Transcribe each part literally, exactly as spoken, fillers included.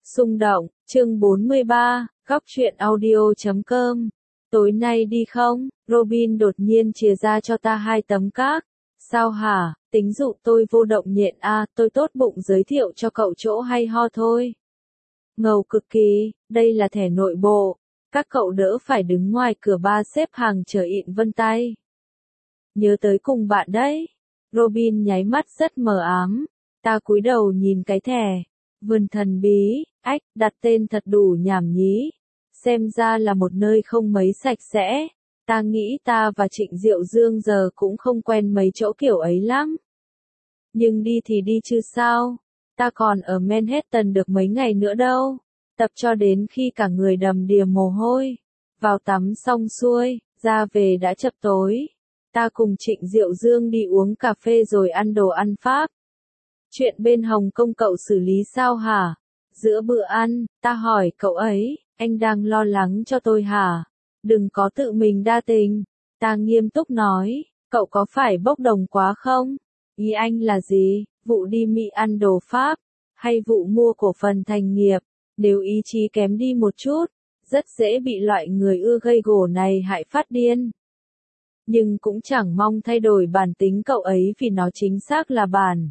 Xung động, chương bốn mươi ba, góc truyện audio chấm com. Tối nay đi không? Robin đột nhiên chìa ra cho ta hai tấm các. Sao hả? Tính dụ tôi vô động nhện à, tôi tốt bụng giới thiệu cho cậu chỗ hay ho thôi. Ngầu cực kỳ, đây là thẻ nội bộ. Các cậu đỡ phải đứng ngoài cửa ba xếp hàng chờ ịn vân tay. Nhớ tới cùng bạn đấy. Robin nháy mắt rất mờ ám. Ta cúi đầu nhìn cái thẻ. Vườn thần bí, ách, đặt tên thật đủ nhảm nhí. Xem ra là một nơi không mấy sạch sẽ. Ta nghĩ ta và Trịnh Diệu Dương giờ cũng không quen mấy chỗ kiểu ấy lắm. Nhưng đi thì đi chứ sao. Ta còn ở Manhattan được mấy ngày nữa đâu. Tập cho đến khi cả người đầm đìa mồ hôi. Vào tắm xong xuôi, ra về đã chập tối. Ta cùng Trịnh Diệu Dương đi uống cà phê rồi ăn đồ ăn Pháp. Chuyện bên Hồng Kông cậu xử lý sao hả? Giữa bữa ăn, ta hỏi cậu ấy, anh đang lo lắng cho tôi hả? Đừng có tự mình đa tình. Ta nghiêm túc nói, cậu có phải bốc đồng quá không? Ý anh là gì? Vụ đi Mỹ ăn đồ Pháp? Hay vụ mua cổ phần thành nghiệp? Nếu ý chí kém đi một chút, rất dễ bị loại người ưa gây gổ này hại phát điên. Nhưng cũng chẳng mong thay đổi bản tính cậu ấy vì nó chính xác là bản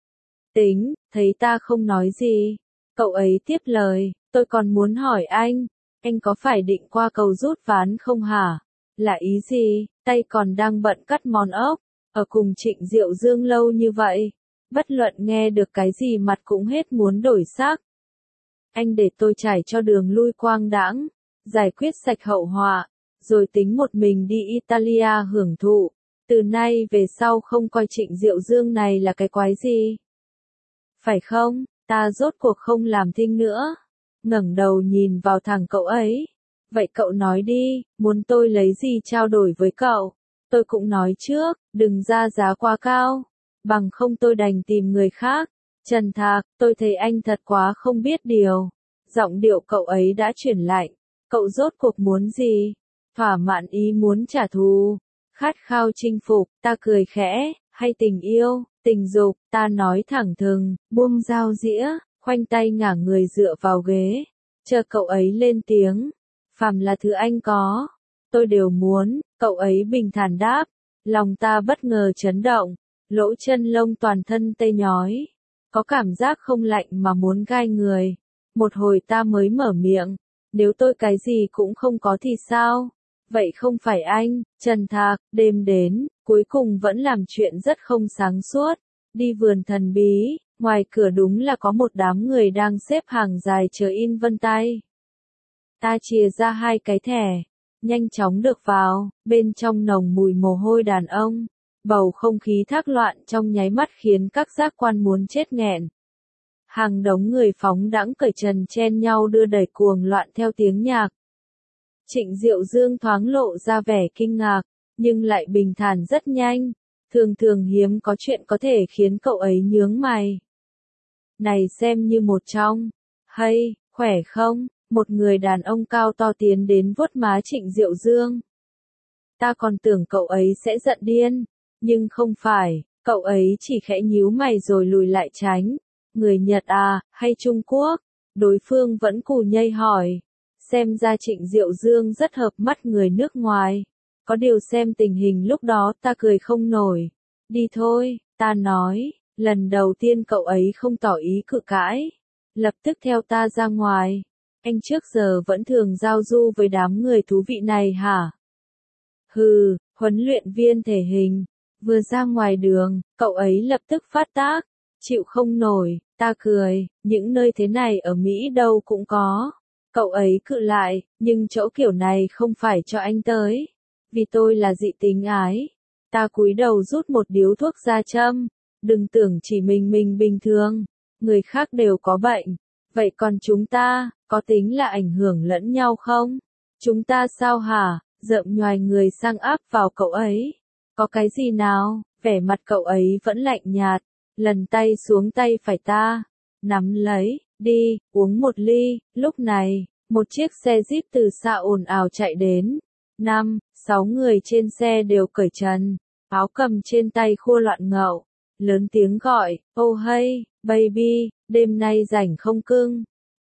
tính. Thấy ta không nói gì, cậu ấy tiếp lời, tôi còn muốn hỏi anh, anh có phải định qua cầu rút ván không hả? Là ý gì? Tay còn đang bận cắt món ốc, ở cùng Trịnh Diệu Dương lâu như vậy, bất luận nghe được cái gì mặt cũng hết muốn đổi sắc. Anh để tôi trải cho đường lui quang đãng, giải quyết sạch hậu họa, rồi tính một mình đi Italia hưởng thụ. Từ nay về sau không coi Trịnh Diệu Dương này là cái quái gì. Phải không? Ta rốt cuộc không làm thinh nữa. Ngẩng đầu nhìn vào thằng cậu ấy. Vậy cậu nói đi, muốn tôi lấy gì trao đổi với cậu? Tôi cũng nói trước, đừng ra giá quá cao. Bằng không tôi đành tìm người khác. Trần Thạc, tôi thấy anh thật quá không biết điều. Giọng điệu cậu ấy đã chuyển lạnh. Cậu rốt cuộc muốn gì? Thỏa mãn ý muốn trả thù. Khát khao chinh phục, ta cười khẽ, hay tình yêu, tình dục, ta nói thẳng thừng, buông dao dĩa, khoanh tay ngả người dựa vào ghế. Chờ cậu ấy lên tiếng. Phàm là thứ anh có, tôi đều muốn, cậu ấy bình thản đáp. Lòng ta bất ngờ chấn động, lỗ chân lông toàn thân tê nhói. Có cảm giác không lạnh mà muốn gai người. Một hồi ta mới mở miệng, nếu tôi cái gì cũng không có thì sao? Vậy không phải anh, Trần Thạc, đêm đến, cuối cùng vẫn làm chuyện rất không sáng suốt. Đi vườn thần bí, ngoài cửa đúng là có một đám người đang xếp hàng dài chờ in vân tay. Ta chìa ra hai cái thẻ, nhanh chóng được vào, bên trong nồng mùi mồ hôi đàn ông. Bầu không khí thác loạn trong nháy mắt khiến các giác quan muốn chết nghẹn. Hàng đống người phóng đãng cởi trần chen nhau đưa đẩy cuồng loạn theo tiếng nhạc. Trịnh Diệu Dương thoáng lộ ra vẻ kinh ngạc, nhưng lại bình thản rất nhanh. Thường thường hiếm có chuyện có thể khiến cậu ấy nhướng mày. Này xem như một trong. Hay, khỏe không? Một người đàn ông cao to tiến đến vuốt má Trịnh Diệu Dương. Ta còn tưởng cậu ấy sẽ giận điên. Nhưng không phải, cậu ấy chỉ khẽ nhíu mày rồi lùi lại tránh. Người Nhật à, hay Trung Quốc? Đối phương vẫn cù nhây hỏi. Xem ra Trịnh Diệu Dương rất hợp mắt người nước ngoài. Có điều xem tình hình lúc đó ta cười không nổi. Đi thôi, ta nói, lần đầu tiên cậu ấy không tỏ ý cự cãi. Lập tức theo ta ra ngoài. Anh trước giờ vẫn thường giao du với đám người thú vị này hả? Hừ, huấn luyện viên thể hình. Vừa ra ngoài đường, cậu ấy lập tức phát tác. Chịu không nổi, ta cười, những nơi thế này ở Mỹ đâu cũng có. Cậu ấy cự lại, nhưng chỗ kiểu này không phải cho anh tới. Vì tôi là dị tính ái. Ta cúi đầu rút một điếu thuốc ra châm. Đừng tưởng chỉ mình mình bình thường. Người khác đều có bệnh. Vậy còn chúng ta, có tính là ảnh hưởng lẫn nhau không? Chúng ta sao hả? Rợm nhoài người sang áp vào cậu ấy. Có cái gì nào? Vẻ mặt cậu ấy vẫn lạnh nhạt. Lần tay xuống tay phải ta. Nắm lấy, đi, uống một ly. Lúc này, một chiếc xe Jeep từ xa ồn ào chạy đến. Năm, sáu người trên xe đều cởi trần. Áo cầm trên tay khô loạn ngậu. Lớn tiếng gọi, oh hey, baby, đêm nay rảnh không cưng?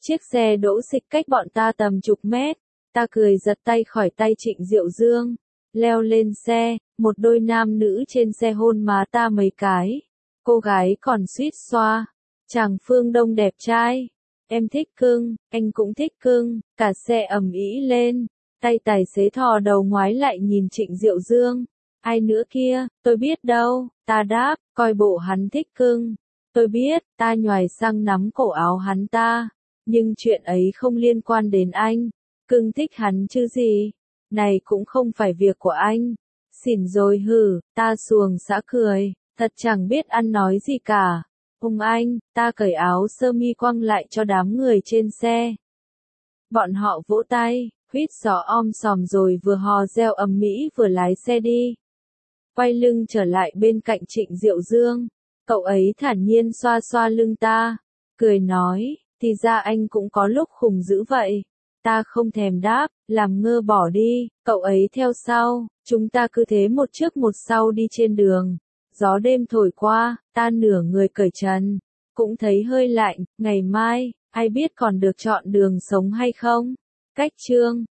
Chiếc xe đỗ xịch cách bọn ta tầm chục mét. Ta cười giật tay khỏi tay Trịnh Diệu Dương. Leo lên xe, một đôi nam nữ trên xe hôn má ta mấy cái. Cô gái còn suýt xoa. Chàng phương Đông đẹp trai. Em thích cưng, anh cũng thích cưng, cả xe ầm ĩ lên. Tay tài xế thò đầu ngoái lại nhìn Trịnh Diệu Dương. Ai nữa kia, tôi biết đâu, ta đáp, coi bộ hắn thích cưng. Tôi biết, ta nhoài sang nắm cổ áo hắn ta. Nhưng chuyện ấy không liên quan đến anh. Cưng thích hắn chứ gì. Này cũng không phải việc của anh. Xỉn rồi hử, ta xuồng xã cười, thật chẳng biết ăn nói gì cả. Hùng anh, ta cởi áo sơ mi quăng lại cho đám người trên xe. Bọn họ vỗ tay, huýt gió om sòm rồi vừa hò reo ầm ĩ vừa lái xe đi. Quay lưng trở lại bên cạnh Trịnh Diệu Dương, cậu ấy thản nhiên xoa xoa lưng ta, cười nói, thì ra anh cũng có lúc khùng dữ vậy. Ta không thèm đáp, làm ngơ bỏ đi, cậu ấy theo sau, chúng ta cứ thế một trước một sau đi trên đường. Gió đêm thổi qua, ta nửa người cởi trần, cũng thấy hơi lạnh, ngày mai, ai biết còn được chọn đường sống hay không. Cách chương